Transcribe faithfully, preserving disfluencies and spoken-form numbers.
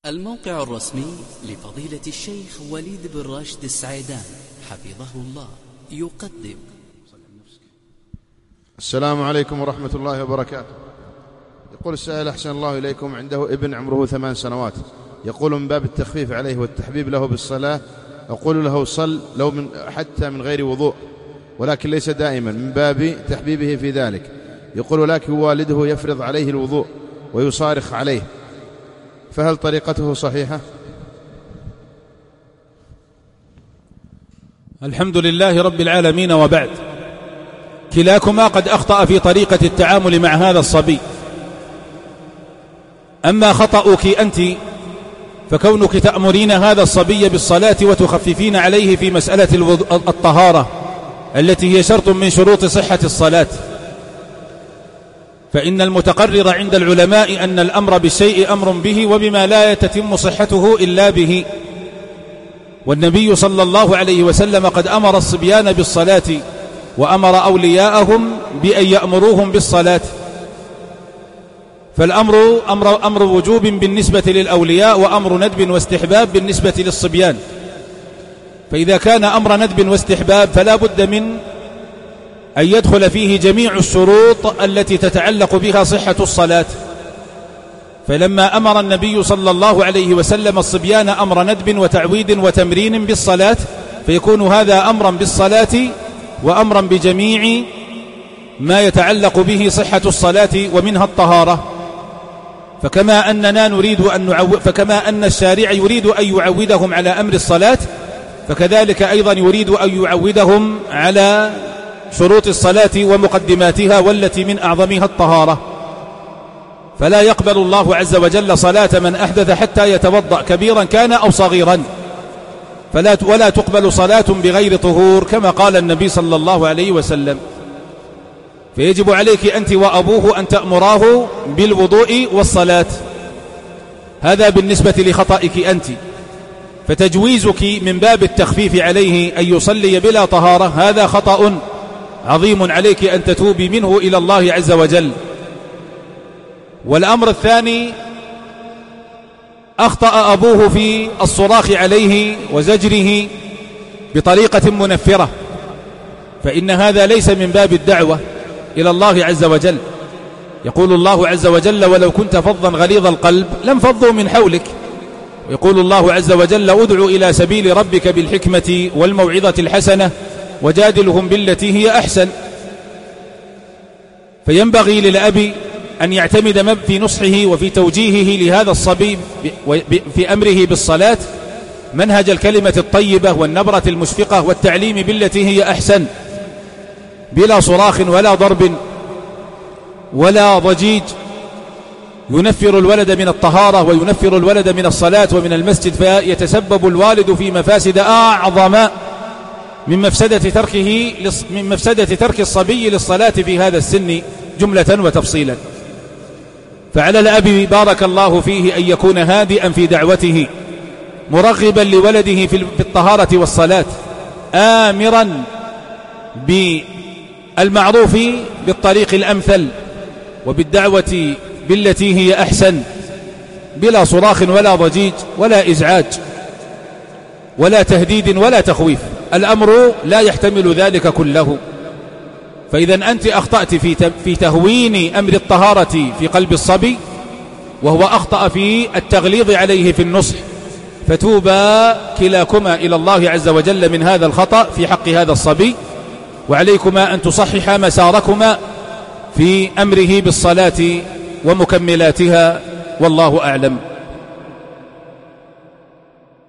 الموقع الرسمي لفضيلة الشيخ وليد بن راشد السعيدان حفظه الله يقدم. السلام عليكم ورحمة الله وبركاته. يقول السائل: أحسن الله إليكم، عنده ابن عمره ثمان سنوات، يقول من باب التخفيف عليه والتحبيب له بالصلاة أقول له صل لو من حتى من غير وضوء، ولكن ليس دائما، من باب تحبيبه في ذلك. يقول ولكن والده يفرض عليه الوضوء ويصارخ عليه، فهل طريقته صحيحة؟ الحمد لله رب العالمين، وبعد، كلاكما قد أخطأ في طريقة التعامل مع هذا الصبي. أما خطأك أنت فكونك تأمرين هذا الصبي بالصلاة وتخففين عليه في مسألة الطهارة التي هي شرط من شروط صحة الصلاة، فإن المتقرر عند العلماء أن الأمر بالشيء أمر به، وبما لا يتتم صحته إلا به. والنبي صلى الله عليه وسلم قد أمر الصبيان بالصلاة وأمر أولياءهم بأن يأمروهم بالصلاة، فالأمر أمر, أمر وجوب بالنسبة للأولياء، وأمر ندب واستحباب بالنسبة للصبيان. فإذا كان أمر ندب واستحباب فلا بد من أن يدخل فيه جميع الشروط التي تتعلق بها صحة الصلاة. فلما أمر النبي صلى الله عليه وسلم الصبيان أمر ندب وتعويد وتمرين بالصلاة، فيكون هذا أمرا بالصلاة وأمرا بجميع ما يتعلق به صحة الصلاة ومنها الطهارة. فكما أننا نريد أن نعو... فكما أن الشارع يريد أن يعودهم على أمر الصلاة، فكذلك أيضا يريد أن يعودهم على شروط الصلاة ومقدماتها، والتي من أعظمها الطهارة. فلا يقبل الله عز وجل صلاة من أحدث حتى يتوضأ، كبيرا كان أو صغيرا، فلا ولا تقبل صلاة بغير طهور، كما قال النبي صلى الله عليه وسلم. فيجب عليك أنت وأبوه أن تأمراه بالوضوء والصلاة. هذا بالنسبة لخطئك أنت. فتجويزك من باب التخفيف عليه أن يصلي بلا طهارة هذا خطأ عظيم، عليك أن تتوبي منه إلى الله عز وجل. والأمر الثاني: أخطأ أبوه في الصراخ عليه وزجره بطريقة منفرة، فإن هذا ليس من باب الدعوة إلى الله عز وجل. يقول الله عز وجل: ولو كنت فظا غليظ القلب لانفضوا من حولك. ويقول الله عز وجل: ادع إلى سبيل ربك بالحكمة والموعظة الحسنة وجادلهم بالتي هي أحسن. فينبغي للأب أن يعتمد في نصحه وفي توجيهه لهذا الصبي في أمره بالصلاة منهج الكلمة الطيبة والنبرة المشفقة والتعليم بالتي هي أحسن، بلا صراخ ولا ضرب ولا ضجيج ينفر الولد من الطهارة وينفر الولد من الصلاة ومن المسجد، فيتسبب الوالد في مفاسد أعظم من مفسدة تركه من مفسدة ترك الصبي للصلاة في هذا السن جملة وتفصيلا. فعلى الأب بارك الله فيه أن يكون هادئا في دعوته، مرغبا لولده في الطهارة والصلاة، آمرا بالمعروف بالطريق الأمثل وبالدعوة بالتي هي أحسن، بلا صراخ ولا ضجيج ولا إزعاج ولا تهديد ولا تخويف. الأمر لا يحتمل ذلك كله. فإذا أنت أخطأت في تهوين أمر الطهارة في قلب الصبي، وهو أخطأ في التغليظ عليه في النصح، فتوبا كلاكما إلى الله عز وجل من هذا الخطأ في حق هذا الصبي، وعليكما أن تصحح مساركما في أمره بالصلاة ومكملاتها، والله أعلم.